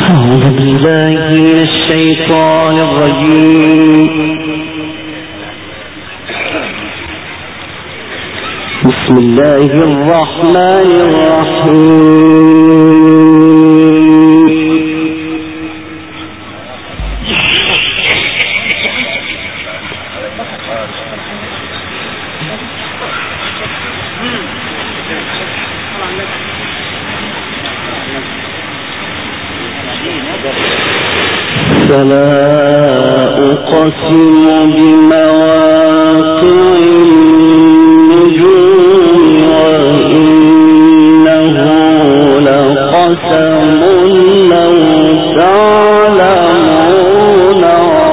أعوذ بالله من الشيطان الرجيم. بسم الله الرحمن الرحيم. فلا أقسم بمواقع النجوم وإنه لقسم لو تعلمون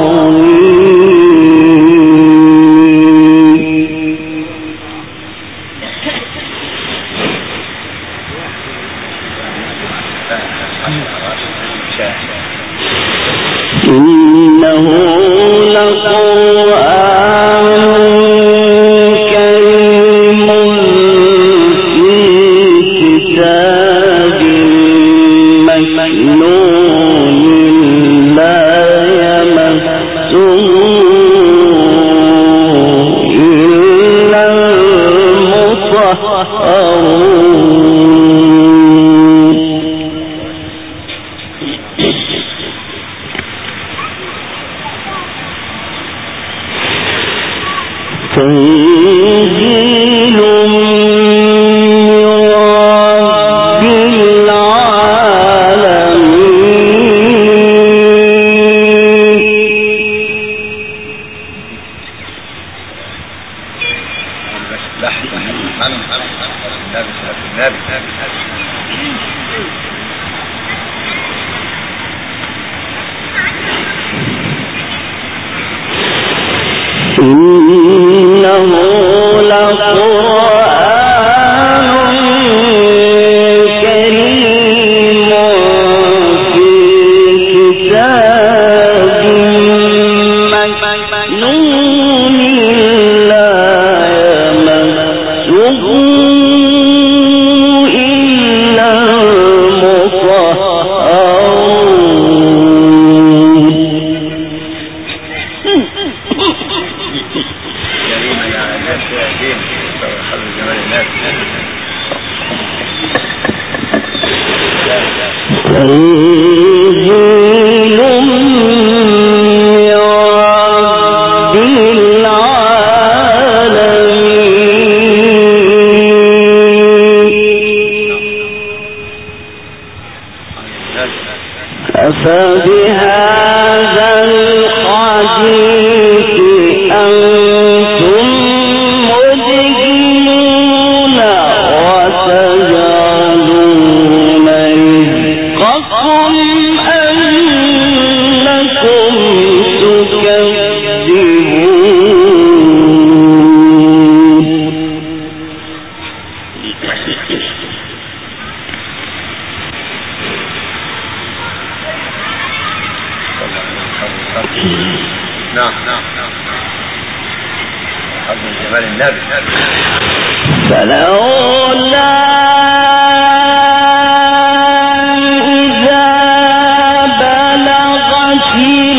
عظيم. إنه لقرآن كريم في كتاب مكنون لا يمسه إلا المطهرون. تنزيل من رب إنه لقرآن كريم في كتاب مكنون لا يمسه إلا المطهرون. تنزيل من رب العالمين. أفبهذا الحديث أنتم مدهنون وتجعلون رزقكم أنكم تكذبون. فلولا إذا بلغت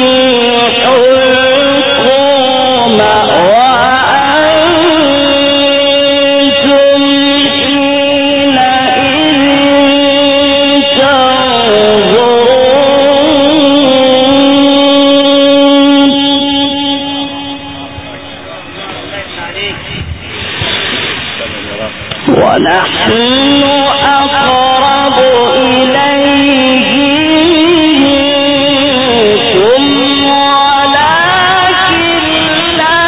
الحلقوم وأنتم حينئذ تنظرون ونحن أقرب إليه منكم ولكن لا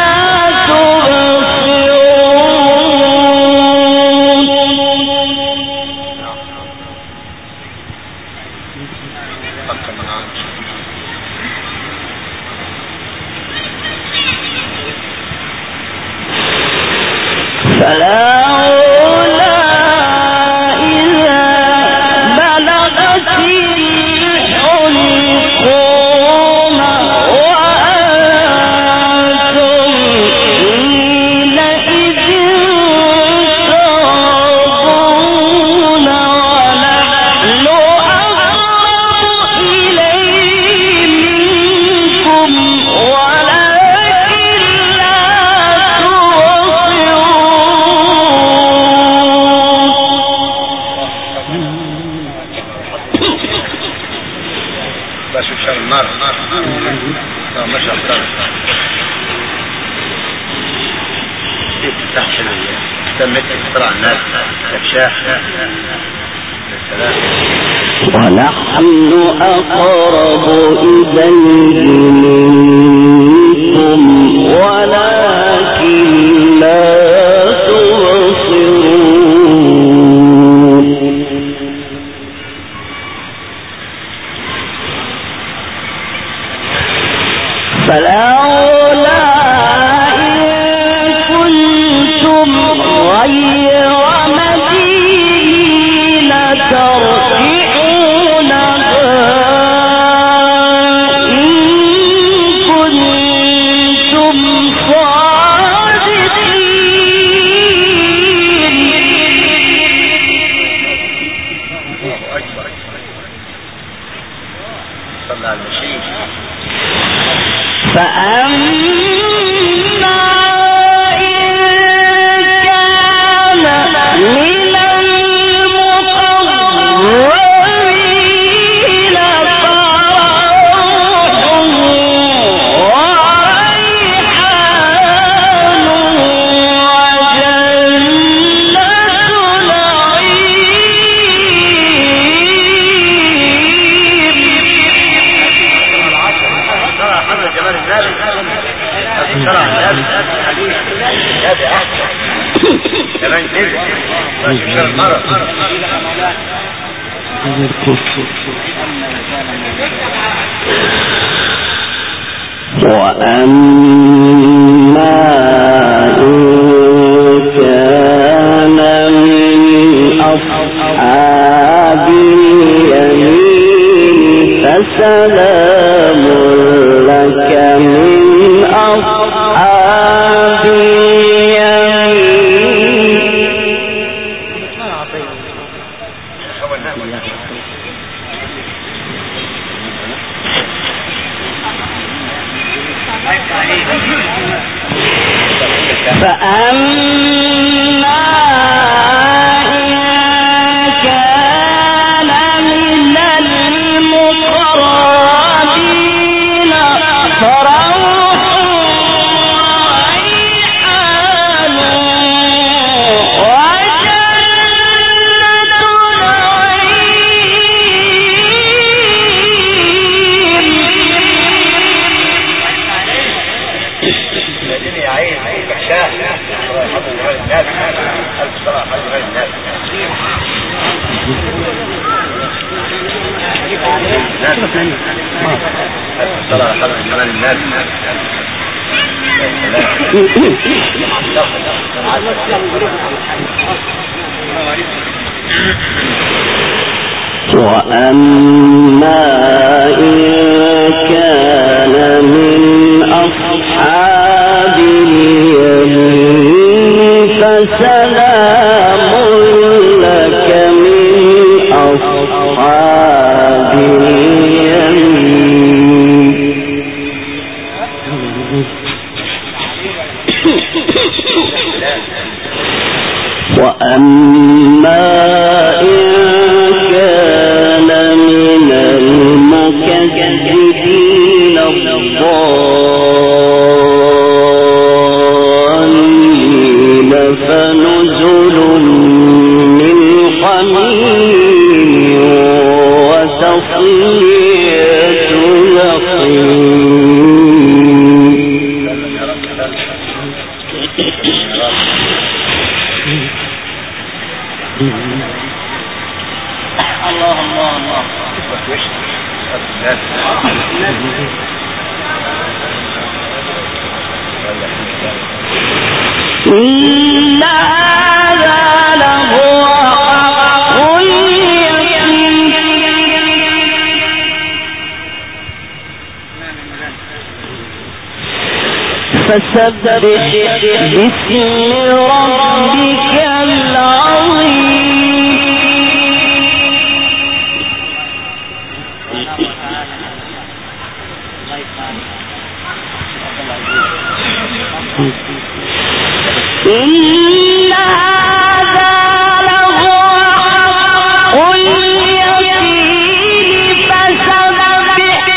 تبصرون. فلولا إذا بلغت الحلقوم وأنتم حينئذ تنظرون ونحن أقرب بس شر النار مش أختار تحت سميت اختراع الناس كبشاح ونحن أقرب إليه منكم ولكن لا تبصرون فلولا إن كنتم غير مدينين ترجعونها إن كنتم صادقين فأما إن كان من المقربين فروح وريحان وجنة وأما إن كان من أصحاب اليمين فسلام لك من أصحاب فأما إن كان من المقربين فروح وريحان وأما إن كان من أصحاب اليمين فسلام لك من أصحاب اليمين وأما إن كان من المكذبين الضالين فنزل من حميم وتصلية جحيم الله الله الله إن هذا لهو حق اليقين فسبح باسم ربك العظيم إن هذا لهو حق اليقين فسبح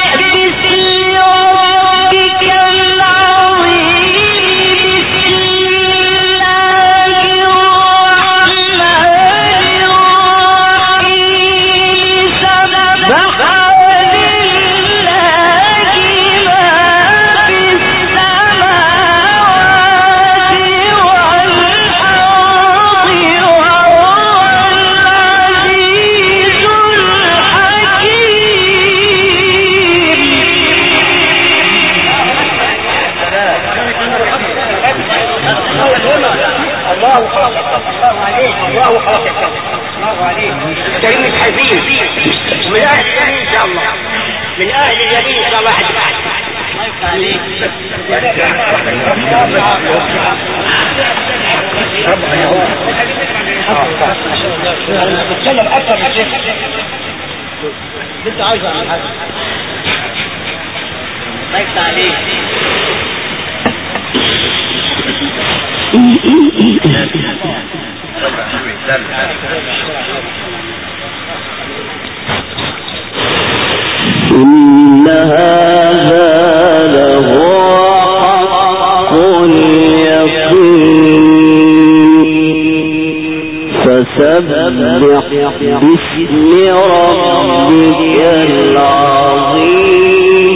من أهل اليمين إلى واحد بعد. بتكلم أكثر من شيء انت عايز عن حاجة طيب تعليق إن هذا لهو حق اليقين فسبح باسم ربك العظيم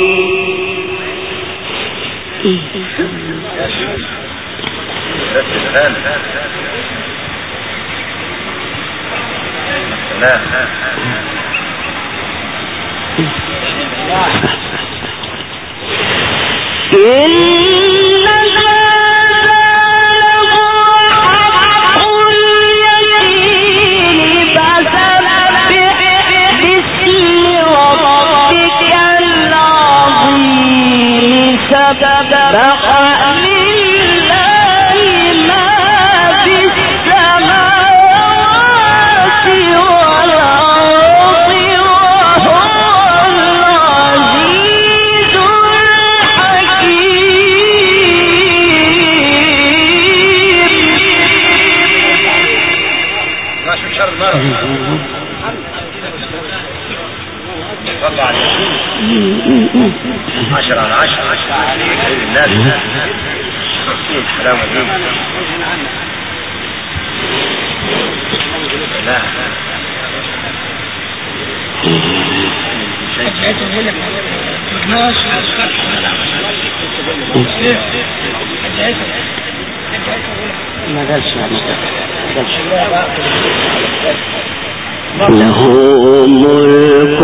له ملك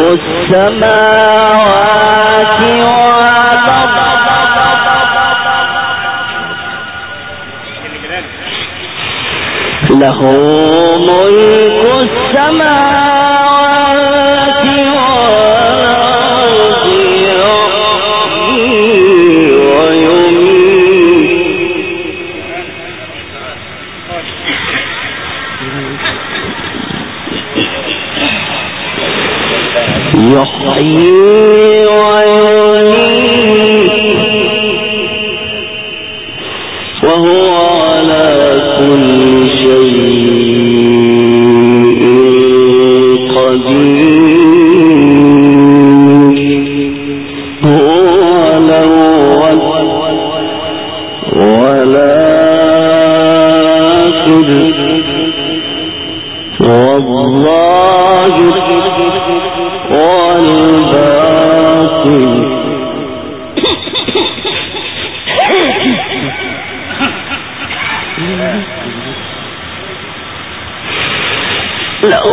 السماوات والأرض له ملك السماوات والأرض يحيي ويميت وهو على كل شيء قدير هو الأول والآخر والظاهر والباطن له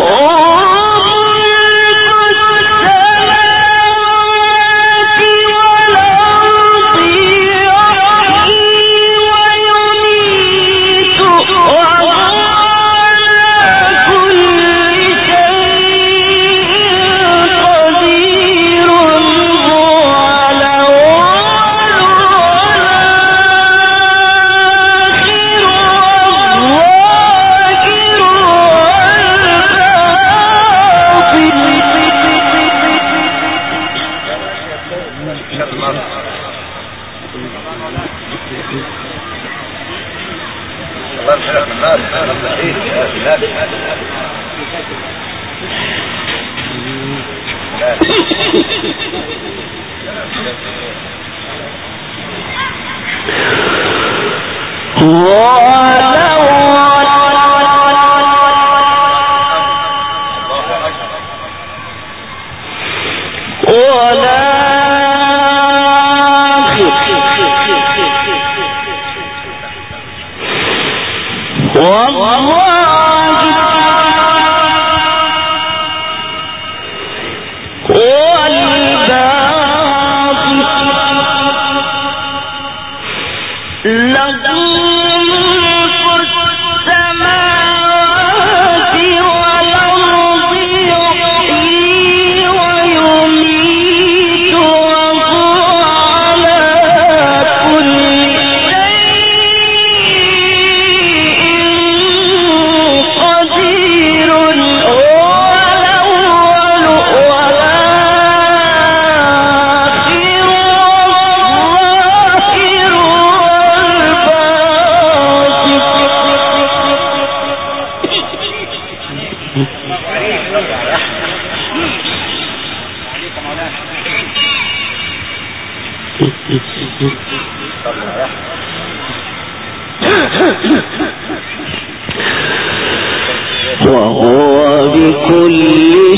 وهو بكل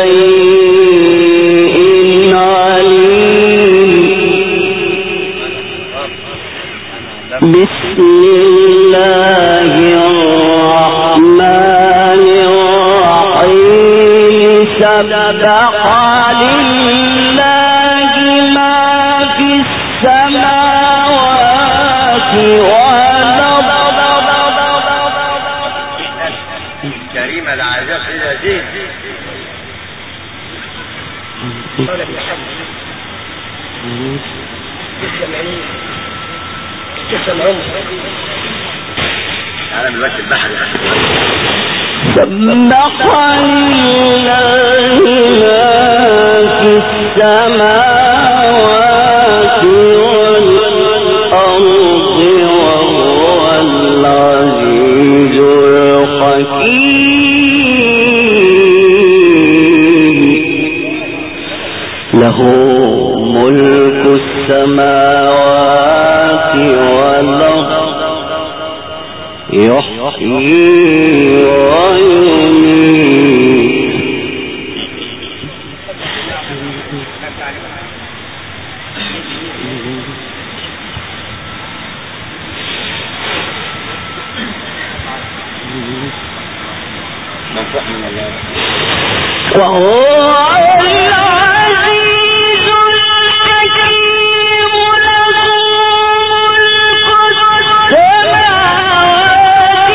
شيء عليم. بسم الله الرحمن الرحيم. سبح لله ما في السماوات والأرض. كريم العزاء إلى دين. أنا من وقت البحر سبح لله ما في السماوات والأرض وهو العزيز الحكيم. له ملك السماوات والأرض يحيي ويميت. وهو العزيز الحكيم. له ملك السماوات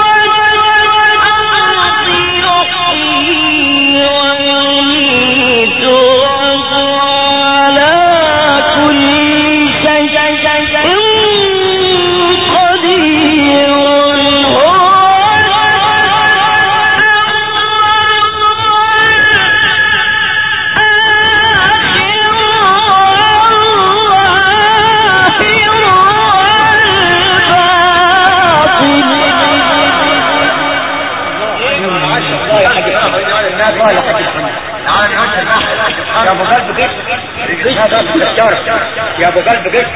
والأرض يحيي ويميت وهو على كل شيء قدير. يا ابو قلب جيش يا ابو قلب جيش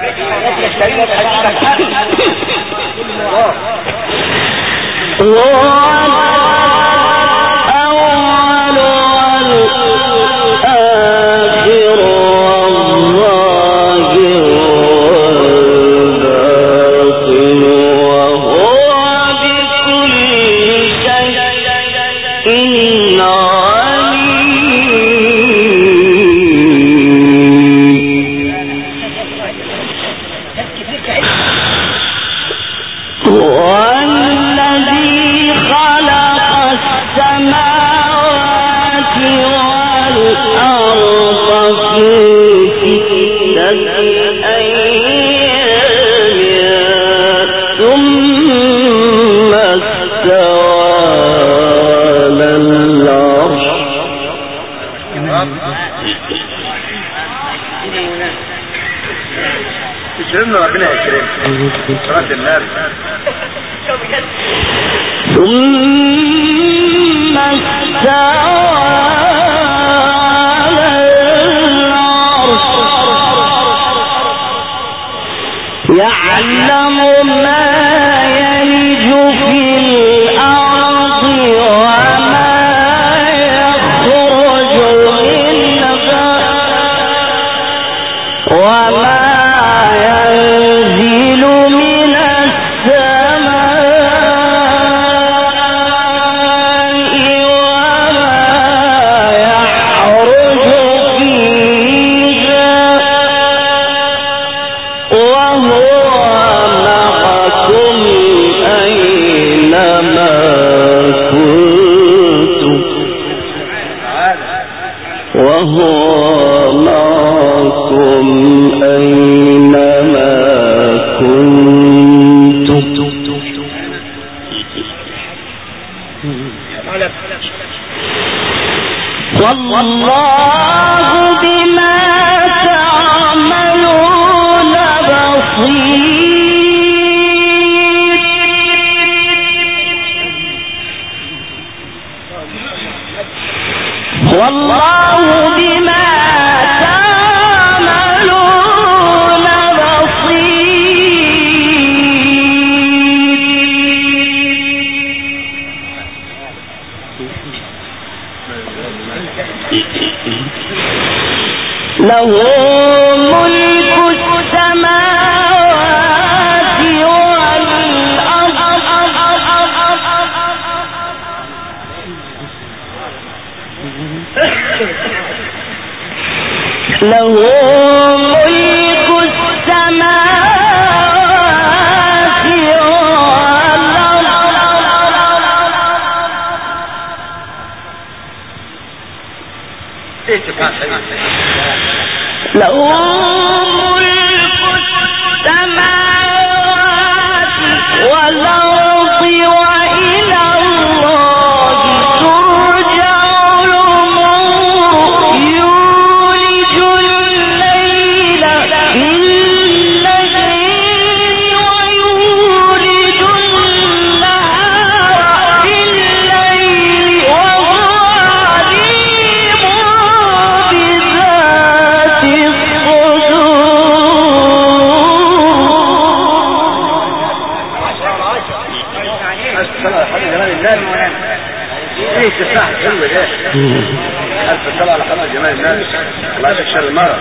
يكرمنا ربنا يكرمنا رد النار. ثم استوى على العرش يعلم ما يلج في الأرض وما يخرج منها وما ينزل من السماء وما يعرج فيها وهو معكم أينما كنتم وهو معكم أينما كنتم والله بما تعملون بصير والله بما تعملون له ملك السماوات والأرض له ملك السماوات والأرض له ملك السماوات والأرض وإلى الله ترجع الأمور يولج الليل في الليل ويولج النهار في الليل وهو عليم بذات ألف السلام على قناة جمال الناس. الله يكشر المرض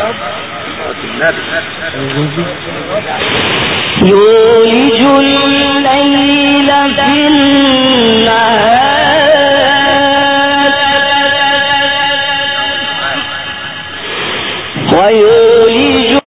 يولج الليل في النهار